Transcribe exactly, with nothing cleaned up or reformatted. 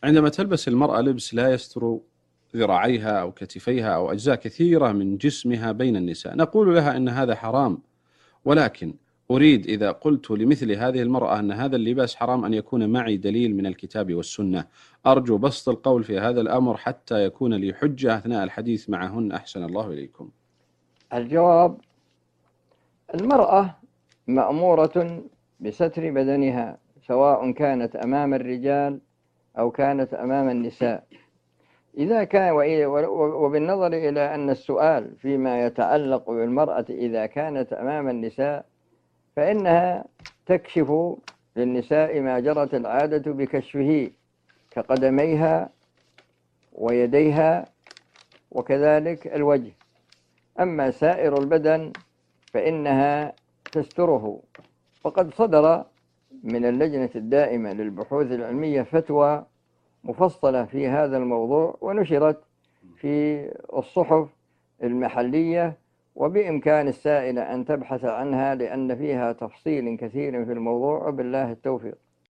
عندما تلبس المرأة لبس لا يستر ذراعيها أو كتفيها أو أجزاء كثيرة من جسمها بين النساء، نقول لها أن هذا حرام، ولكن أريد إذا قلت لمثل هذه المرأة أن هذا اللباس حرام أن يكون معي دليل من الكتاب والسنة. أرجو بسط القول في هذا الأمر حتى يكون لي حجة أثناء الحديث معهن، أحسن الله إليكم. الجواب: المرأة مأمورة بستر بدنها، سواء كانت أمام الرجال أو كانت أمام النساء. إذا كان وبالنظر إلى أن السؤال فيما يتعلق بالمرأة إذا كانت أمام النساء، فإنها تكشف للنساء ما جرت العادة بكشفه كقدميها ويديها وكذلك الوجه. أما سائر البدن فإنها تستره. وقد صدر من اللجنة الدائمة للبحوث العلمية فتوى مفصلة في هذا الموضوع، ونشرت في الصحف المحلية، وبإمكان السائلة أن تبحث عنها لأن فيها تفصيل كثير في الموضوع، وبالله التوفيق.